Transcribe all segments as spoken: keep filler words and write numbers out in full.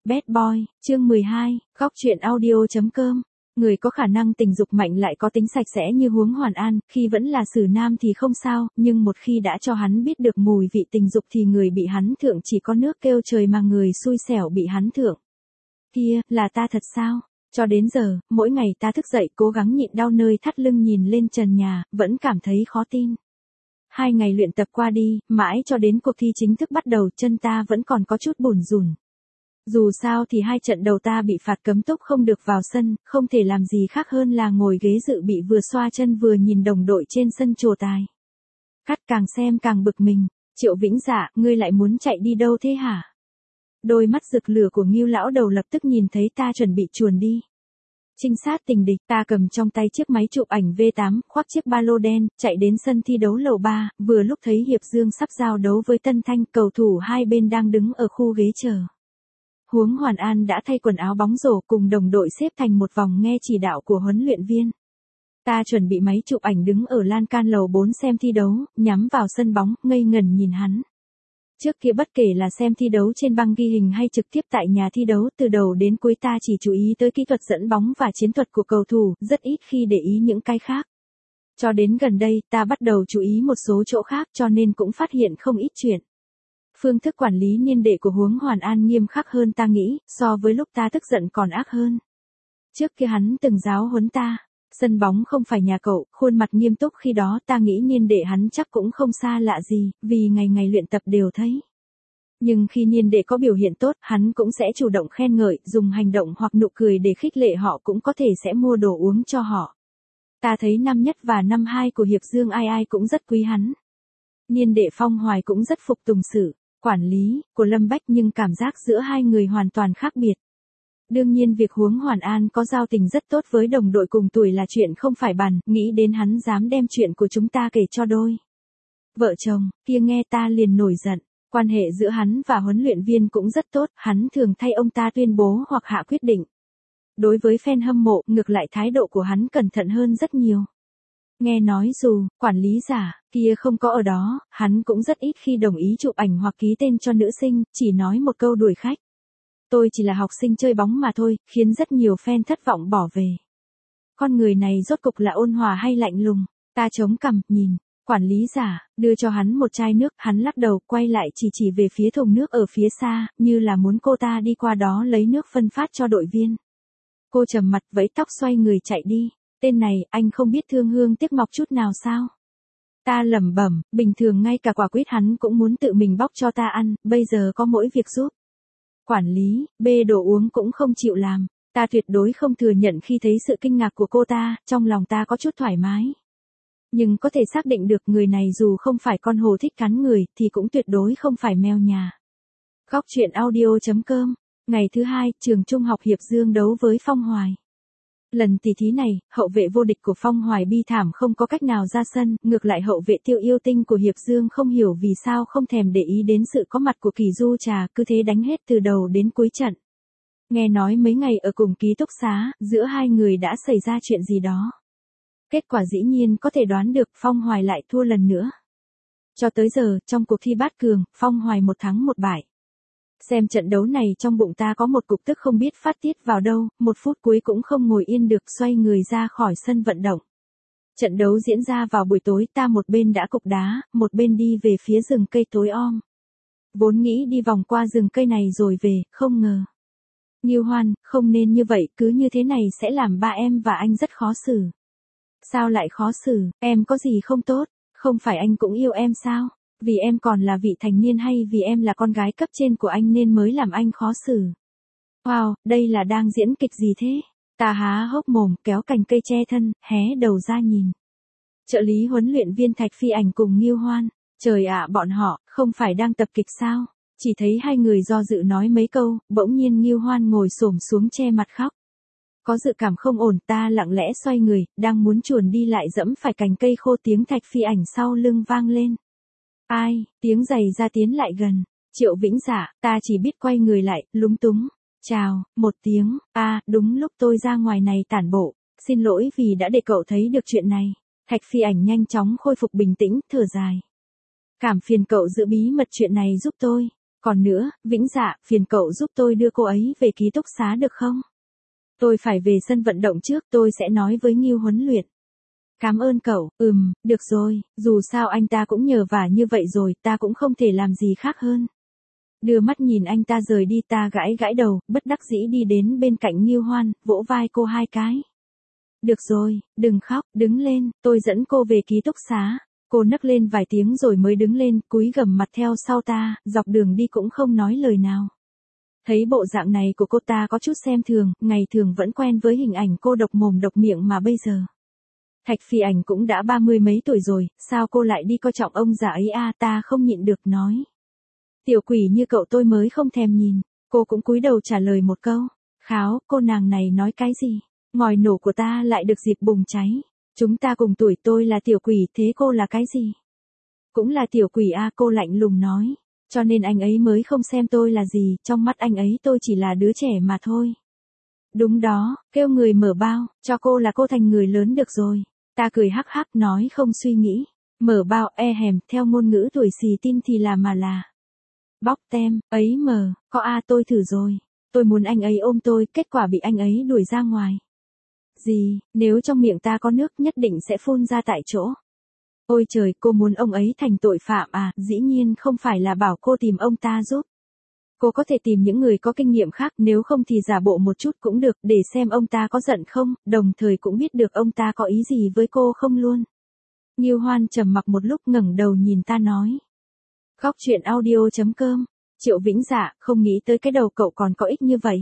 Bad Boy, chương mười hai, góc truyện audio chấm com. Người có khả năng tình dục mạnh lại có tính sạch sẽ như Huống Hoàn An, khi vẫn là xử nam thì không sao, nhưng một khi đã cho hắn biết được mùi vị tình dục thì người bị hắn thượng chỉ có nước kêu trời mà người xui xẻo bị hắn thượng. Kia, là ta thật sao? Cho đến giờ, mỗi ngày ta thức dậy cố gắng nhịn đau nơi thắt lưng nhìn lên trần nhà, vẫn cảm thấy khó tin. Hai ngày luyện tập qua đi, mãi cho đến cuộc thi chính thức bắt đầu chân ta vẫn còn có chút bủn rủn. Dù sao thì hai trận đầu ta bị phạt cấm túc không được vào sân, không thể làm gì khác hơn là ngồi ghế dự bị vừa xoa chân vừa nhìn đồng đội trên sân trồ tài. Cắt càng xem càng bực mình, Triệu Vĩnh Dạ, ngươi lại muốn chạy đi đâu thế hả? Đôi mắt rực lửa của Ngưu lão đầu lập tức nhìn thấy ta chuẩn bị chuồn đi. Trinh sát tình địch, ta cầm trong tay chiếc máy chụp ảnh V tám, khoác chiếc ba lô đen, chạy đến sân thi đấu lầu ba, vừa lúc thấy Hiệp Dương sắp giao đấu với Tân Thanh, cầu thủ hai bên đang đứng ở khu ghế chờ. Huống Hoàn An đã thay quần áo bóng rổ cùng đồng đội xếp thành một vòng nghe chỉ đạo của huấn luyện viên. Ta chuẩn bị máy chụp ảnh đứng ở lan can lầu bốn xem thi đấu, nhắm vào sân bóng, ngây ngẩn nhìn hắn. Trước kia bất kể là xem thi đấu trên băng ghi hình hay trực tiếp tại nhà thi đấu, từ đầu đến cuối ta chỉ chú ý tới kỹ thuật dẫn bóng và chiến thuật của cầu thủ, rất ít khi để ý những cái khác. Cho đến gần đây, ta bắt đầu chú ý một số chỗ khác cho nên cũng phát hiện không ít chuyện. Phương thức quản lý niên đệ của Huống Hoàn An nghiêm khắc hơn ta nghĩ, so với lúc ta tức giận còn ác hơn. Trước kia hắn từng giáo huấn ta. Sân bóng không phải nhà cậu, khuôn mặt nghiêm túc khi đó ta nghĩ niên đệ hắn chắc cũng không xa lạ gì, vì ngày ngày luyện tập đều thấy. Nhưng khi niên đệ có biểu hiện tốt, hắn cũng sẽ chủ động khen ngợi, dùng hành động hoặc nụ cười để khích lệ họ, cũng có thể sẽ mua đồ uống cho họ. Ta thấy năm nhất và năm hai của Hiệp Dương ai ai cũng rất quý hắn. Niên đệ Phong Hoài cũng rất phục tùng sự quản lý của Lâm Bách, nhưng cảm giác giữa hai người hoàn toàn khác biệt. Đương nhiên việc Huống Hoàn An có giao tình rất tốt với đồng đội cùng tuổi là chuyện không phải bàn, nghĩ đến hắn dám đem chuyện của chúng ta kể cho đôi vợ chồng kia nghe ta liền nổi giận. Quan hệ giữa hắn và huấn luyện viên cũng rất tốt, hắn thường thay ông ta tuyên bố hoặc hạ quyết định. Đối với fan hâm mộ, ngược lại thái độ của hắn cẩn thận hơn rất nhiều. Nghe nói dù quản lý giả kia không có ở đó, hắn cũng rất ít khi đồng ý chụp ảnh hoặc ký tên cho nữ sinh, chỉ nói một câu đuổi khách. Tôi chỉ là học sinh chơi bóng mà thôi, khiến rất nhiều fan thất vọng bỏ về. Con người này rốt cục là ôn hòa hay lạnh lùng? Ta chống cằm, nhìn. Quản lý giả đưa cho hắn một chai nước, hắn lắc đầu, quay lại chỉ chỉ về phía thùng nước ở phía xa, như là muốn cô ta đi qua đó lấy nước phân phát cho đội viên. Cô trầm mặt vẫy tóc xoay người chạy đi. Tên này, anh không biết thương hương tiếc ngọc chút nào sao? Ta lẩm bẩm, bình thường ngay cả quả quýt hắn cũng muốn tự mình bóc cho ta ăn, bây giờ có mỗi việc giúp quản lý, bê đồ uống cũng không chịu làm. Ta tuyệt đối không thừa nhận khi thấy sự kinh ngạc của cô ta, trong lòng ta có chút thoải mái. Nhưng có thể xác định được người này dù không phải con hổ thích cắn người, thì cũng tuyệt đối không phải mèo nhà. Góc truyện audio chấm com. Ngày thứ hai, trường trung học Hiệp Dương đấu với Phong Hoài. Lần tỷ thí này, hậu vệ vô địch của Phong Hoài bi thảm không có cách nào ra sân, ngược lại hậu vệ Tiêu Yêu Tinh của Hiệp Dương không hiểu vì sao không thèm để ý đến sự có mặt của Kỳ Du Trà, cứ thế đánh hết từ đầu đến cuối trận. Nghe nói mấy ngày ở cùng ký túc xá, giữa hai người đã xảy ra chuyện gì đó. Kết quả dĩ nhiên có thể đoán được, Phong Hoài lại thua lần nữa. Cho tới giờ, trong cuộc thi bát cường, Phong Hoài một thắng một bại. Xem trận đấu này trong bụng ta có một cục tức không biết phát tiết vào đâu, một phút cuối cũng không ngồi yên được, xoay người ra khỏi sân vận động. Trận đấu diễn ra vào buổi tối, ta một bên đã cục đá, một bên đi về phía rừng cây tối om. Vốn nghĩ đi vòng qua rừng cây này rồi về, không ngờ. Ngưu Hoan, không nên như vậy, cứ như thế này sẽ làm ba em và anh rất khó xử. Sao lại khó xử, em có gì không tốt, không phải anh cũng yêu em sao? Vì em còn là vị thành niên hay vì em là con gái cấp trên của anh nên mới làm anh khó xử? Wow, đây là đang diễn kịch gì thế? Ta há hốc mồm, kéo cành cây che thân, hé đầu ra nhìn. Trợ lý huấn luyện viên Thạch Phi Ảnh cùng Ngưu Hoan. Trời ạ, bọn họ, không phải đang tập kịch sao? Chỉ thấy hai người do dự nói mấy câu, bỗng nhiên Ngưu Hoan ngồi xổm xuống che mặt khóc. Có dự cảm không ổn, ta lặng lẽ xoay người, đang muốn chuồn đi lại dẫm phải cành cây khô, tiếng Thạch Phi Ảnh sau lưng vang lên. Ai, tiếng giày ra tiến lại gần. Triệu Vĩnh Dạ, ta chỉ biết quay người lại, lúng túng. Chào, một tiếng, a à, đúng lúc tôi ra ngoài này tản bộ. Xin lỗi vì đã để cậu thấy được chuyện này. Thạch Phi Ảnh nhanh chóng khôi phục bình tĩnh, thở dài. Cảm phiền cậu giữ bí mật chuyện này giúp tôi. Còn nữa, Vĩnh Dạ, phiền cậu giúp tôi đưa cô ấy về ký túc xá được không? Tôi phải về sân vận động trước, tôi sẽ nói với Ngưu huấn luyện. Cảm ơn cậu, ừm, được rồi, dù sao anh ta cũng nhờ vả như vậy rồi, ta cũng không thể làm gì khác hơn. Đưa mắt nhìn anh ta rời đi, ta gãi gãi đầu, bất đắc dĩ đi đến bên cạnh Ngưu Hoan, vỗ vai cô hai cái. Được rồi, đừng khóc, đứng lên, tôi dẫn cô về ký túc xá. Cô nấc lên vài tiếng rồi mới đứng lên, cúi gằm mặt theo sau ta, dọc đường đi cũng không nói lời nào. Thấy bộ dạng này của cô ta có chút xem thường, ngày thường vẫn quen với hình ảnh cô độc mồm độc miệng mà bây giờ. Thạch Phỉ Ảnh cũng đã ba mươi mấy tuổi rồi, sao cô lại đi coi trọng ông già ấy a? Ta không nhịn được nói. Tiểu quỷ như cậu tôi mới không thèm nhìn. Cô cũng cúi đầu trả lời một câu. Kháo, cô nàng này nói cái gì? Ngòi nổ của ta lại được dịp bùng cháy. Chúng ta cùng tuổi, tôi là tiểu quỷ, thế cô là cái gì? Cũng là tiểu quỷ a, cô lạnh lùng nói. Cho nên anh ấy mới không xem tôi là gì, trong mắt anh ấy tôi chỉ là đứa trẻ mà thôi. Đúng đó, kêu người mở bao, cho cô là cô thành người lớn được rồi. Ta cười hắc hắc nói không suy nghĩ. Mở bao e hèm, theo ngôn ngữ tuổi xì tin thì là mà là. Bóc tem, ấy mờ, có a tôi thử rồi. Tôi muốn anh ấy ôm tôi, kết quả bị anh ấy đuổi ra ngoài. Gì, nếu trong miệng ta có nước nhất định sẽ phun ra tại chỗ. Ôi trời, cô muốn ông ấy thành tội phạm à, dĩ nhiên không phải là bảo cô tìm ông ta giúp. Cô có thể tìm những người có kinh nghiệm khác, nếu không thì giả bộ một chút cũng được, để xem ông ta có giận không, đồng thời cũng biết được ông ta có ý gì với cô không luôn. Ngưu Hoan trầm mặc một lúc ngẩng đầu nhìn ta nói. Góc truyện audio chấm com, Triệu Vĩnh Dạ, không nghĩ tới cái đầu cậu còn có ích như vậy.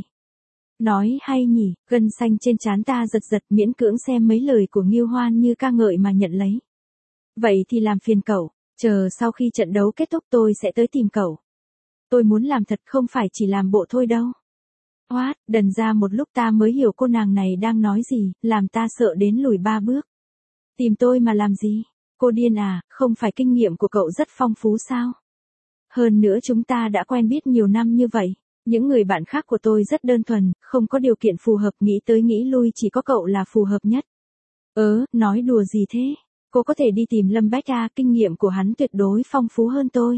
Nói hay nhỉ, gân xanh trên trán ta giật giật, miễn cưỡng xem mấy lời của Ngưu Hoan như ca ngợi mà nhận lấy. Vậy thì làm phiền cậu, chờ sau khi trận đấu kết thúc tôi sẽ tới tìm cậu. Tôi muốn làm thật không phải chỉ làm bộ thôi đâu. Hoát, đần ra một lúc ta mới hiểu cô nàng này đang nói gì, làm ta sợ đến lùi ba bước. Tìm tôi mà làm gì? Cô điên à, không phải kinh nghiệm của cậu rất phong phú sao? Hơn nữa chúng ta đã quen biết nhiều năm như vậy. Những người bạn khác của tôi rất đơn thuần, không có điều kiện phù hợp, nghĩ tới nghĩ lui chỉ có cậu là phù hợp nhất. Ớ, nói đùa gì thế? Cô có thể đi tìm Lâm Bách à, kinh nghiệm của hắn tuyệt đối phong phú hơn tôi.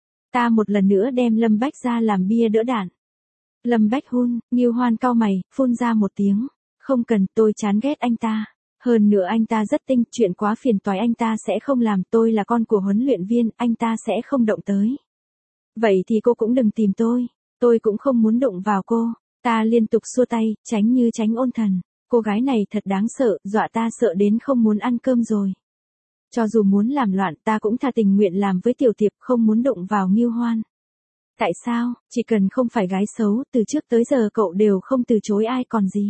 Ta một lần nữa đem Lâm Bách ra làm bia đỡ đạn. Lâm Bách hun, Ngưu Hoan cau mày, phun ra một tiếng. Không cần, tôi chán ghét anh ta. Hơn nữa anh ta rất tinh, chuyện quá phiền toái anh ta sẽ không làm, tôi là con của huấn luyện viên, anh ta sẽ không động tới. Vậy thì cô cũng đừng tìm tôi, tôi cũng không muốn đụng vào cô. Ta liên tục xua tay, tránh như tránh ôn thần. Cô gái này thật đáng sợ, dọa ta sợ đến không muốn ăn cơm rồi. Cho dù muốn làm loạn ta cũng thà tình nguyện làm với tiểu tiệp, không muốn đụng vào Ngưu Hoan. Tại sao, chỉ cần không phải gái xấu, từ trước tới giờ cậu đều không từ chối ai còn gì.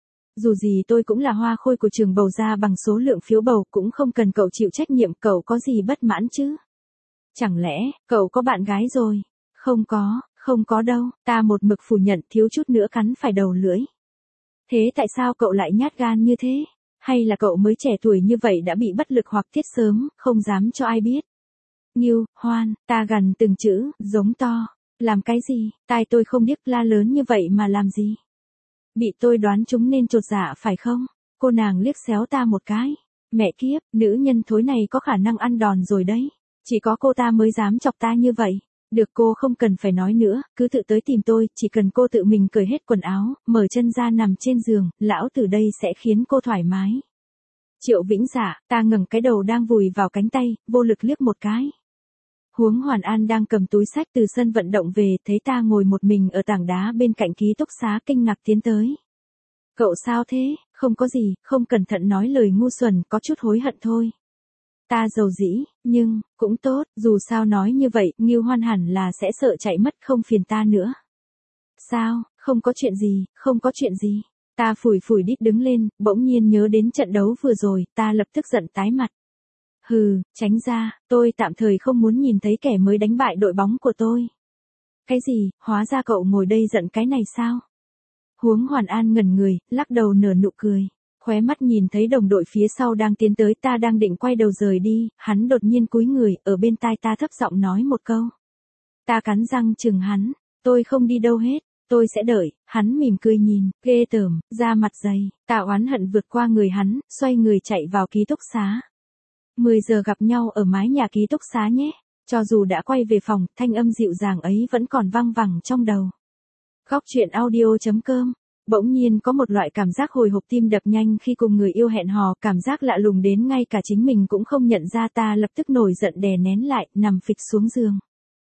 Dù gì tôi cũng là hoa khôi của trường bầu ra bằng số lượng phiếu bầu, cũng không cần cậu chịu trách nhiệm, cậu có gì bất mãn chứ? Chẳng lẽ, cậu có bạn gái rồi? Không có, không có đâu, ta một mực phủ nhận, thiếu chút nữa cắn phải đầu lưỡi. Thế tại sao cậu lại nhát gan như thế? Hay là cậu mới trẻ tuổi như vậy đã bị bất lực hoặc thiết sớm, không dám cho ai biết? Ngưu Hoan, ta gằn từng chữ, giống to. Làm cái gì, tai tôi không điếc, la lớn như vậy mà làm gì? Bị tôi đoán chúng nên chột dạ phải không? Cô nàng liếc xéo ta một cái. Mẹ kiếp, nữ nhân thối này có khả năng ăn đòn rồi đấy. Chỉ có cô ta mới dám chọc ta như vậy. Được, cô không cần phải nói nữa, cứ tự tới tìm tôi, chỉ cần cô tự mình cởi hết quần áo, mở chân ra nằm trên giường, lão từ đây sẽ khiến cô thoải mái. Triệu Vĩnh Dạ, ta ngẩng cái đầu đang vùi vào cánh tay, vô lực liếc một cái. Huống Hoàn An đang cầm túi sách từ sân vận động về, thấy ta ngồi một mình ở tảng đá bên cạnh ký túc xá, kinh ngạc tiến tới. Cậu sao thế? Không có gì, không cẩn thận nói lời ngu xuẩn, có chút hối hận thôi. Ta dầu dĩ, nhưng, cũng tốt, dù sao nói như vậy, Ngưu Hoan hẳn là sẽ sợ chạy mất, không phiền ta nữa. Sao, không có chuyện gì, không có chuyện gì. Ta phủi phủi đít đứng lên, bỗng nhiên nhớ đến trận đấu vừa rồi, ta lập tức giận tái mặt. Hừ, tránh ra, tôi tạm thời không muốn nhìn thấy kẻ mới đánh bại đội bóng của tôi. Cái gì, hóa ra cậu ngồi đây giận cái này sao? Huống Hoàn An ngẩn người, lắc đầu nở nụ cười. Khóe mắt nhìn thấy đồng đội phía sau đang tiến tới, ta đang định quay đầu rời đi, hắn đột nhiên cúi người, ở bên tai ta thấp giọng nói một câu. Ta cắn răng chừng hắn, tôi không đi đâu hết, tôi sẽ đợi. Hắn mỉm cười nhìn, ghê tởm, da mặt dày, ta oán hận vượt qua người hắn, xoay người chạy vào ký túc xá. mười giờ gặp nhau ở mái nhà ký túc xá nhé. Cho dù đã quay về phòng, thanh âm dịu dàng ấy vẫn còn vang vẳng trong đầu. Góc chuyện audio chấm com. Bỗng nhiên có một loại cảm giác hồi hộp tim đập nhanh khi cùng người yêu hẹn hò, cảm giác lạ lùng đến ngay cả chính mình cũng không nhận ra. Ta lập tức nổi giận đè nén lại, nằm phịch xuống giường.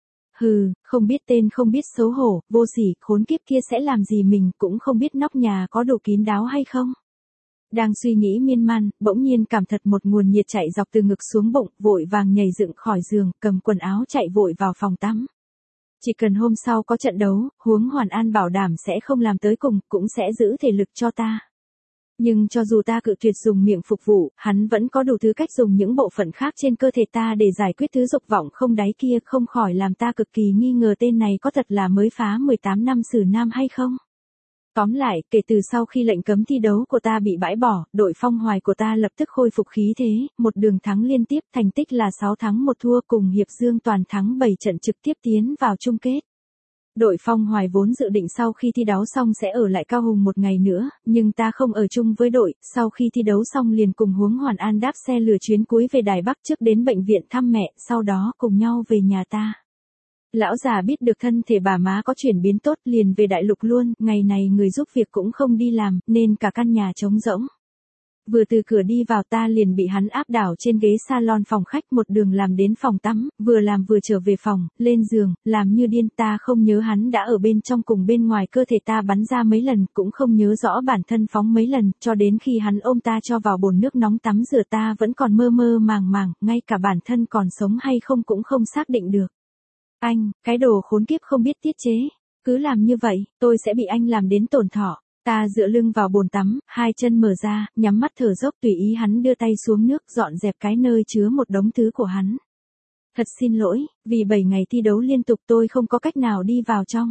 Hừ, không biết tên không biết xấu hổ, vô sỉ, khốn kiếp kia sẽ làm gì mình, cũng không biết nóc nhà có đủ kín đáo hay không. Đang suy nghĩ miên man, bỗng nhiên cảm thật một nguồn nhiệt chạy dọc từ ngực xuống bụng, vội vàng nhảy dựng khỏi giường, cầm quần áo chạy vội vào phòng tắm. Chỉ cần hôm sau có trận đấu, Huống Hoàn An bảo đảm sẽ không làm tới cùng, cũng sẽ giữ thể lực cho ta. Nhưng cho dù ta cự tuyệt dùng miệng phục vụ, hắn vẫn có đủ thứ cách dùng những bộ phận khác trên cơ thể ta để giải quyết thứ dục vọng không đáy kia, không khỏi làm ta cực kỳ nghi ngờ tên này có thật là mới phá mười tám năm xử nam hay không. Tóm lại, kể từ sau khi lệnh cấm thi đấu của ta bị bãi bỏ, đội Phong Hoài của ta lập tức khôi phục khí thế, một đường thắng liên tiếp, thành tích là sáu thắng một thua, cùng Hiệp Dương toàn thắng bảy trận trực tiếp tiến vào chung kết. Đội Phong Hoài vốn dự định sau khi thi đấu xong sẽ ở lại Cao Hùng một ngày nữa, nhưng ta không ở chung với đội, sau khi thi đấu xong liền cùng Huống Hoàn An đáp xe lửa chuyến cuối về Đài Bắc, trước đến bệnh viện thăm mẹ, sau đó cùng nhau về nhà ta. Lão già biết được thân thể bà má có chuyển biến tốt liền về đại lục luôn, ngày này người giúp việc cũng không đi làm, nên cả căn nhà trống rỗng. Vừa từ cửa đi vào ta liền bị hắn áp đảo trên ghế salon phòng khách, một đường làm đến phòng tắm, vừa làm vừa trở về phòng, lên giường, làm như điên. Ta không nhớ hắn đã ở bên trong cùng bên ngoài cơ thể ta bắn ra mấy lần, cũng không nhớ rõ bản thân phóng mấy lần, cho đến khi hắn ôm ta cho vào bồn nước nóng tắm rửa ta vẫn còn mơ mơ màng màng, ngay cả bản thân còn sống hay không cũng không xác định được. Anh, cái đồ khốn kiếp không biết tiết chế, cứ làm như vậy, tôi sẽ bị anh làm đến tổn thọ. Ta dựa lưng vào bồn tắm, hai chân mở ra, nhắm mắt thở dốc tùy ý hắn đưa tay xuống nước dọn dẹp cái nơi chứa một đống thứ của hắn. Thật xin lỗi, vì bảy ngày thi đấu liên tục tôi không có cách nào đi vào trong.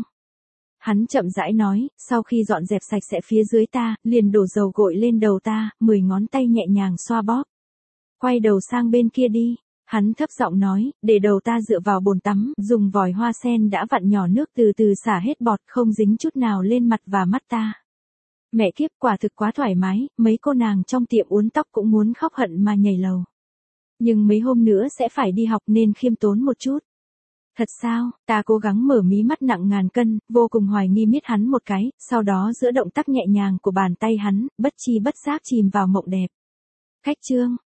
Hắn chậm rãi nói, sau khi dọn dẹp sạch sẽ phía dưới ta, liền đổ dầu gội lên đầu ta, mười ngón tay nhẹ nhàng xoa bóp. Quay đầu sang bên kia đi. Hắn thấp giọng nói, để đầu ta dựa vào bồn tắm, dùng vòi hoa sen đã vặn nhỏ nước từ từ xả hết bọt, không dính chút nào lên mặt và mắt ta. Mẹ kiếp, quả thực quá thoải mái, mấy cô nàng trong tiệm uốn tóc cũng muốn khóc hận mà nhảy lầu. Nhưng mấy hôm nữa sẽ phải đi học nên khiêm tốn một chút. Thật sao? Ta cố gắng mở mí mắt nặng ngàn cân, vô cùng hoài nghi miết hắn một cái, sau đó giữa động tác nhẹ nhàng của bàn tay hắn, bất chi bất giác chìm vào mộng đẹp. Khách trương,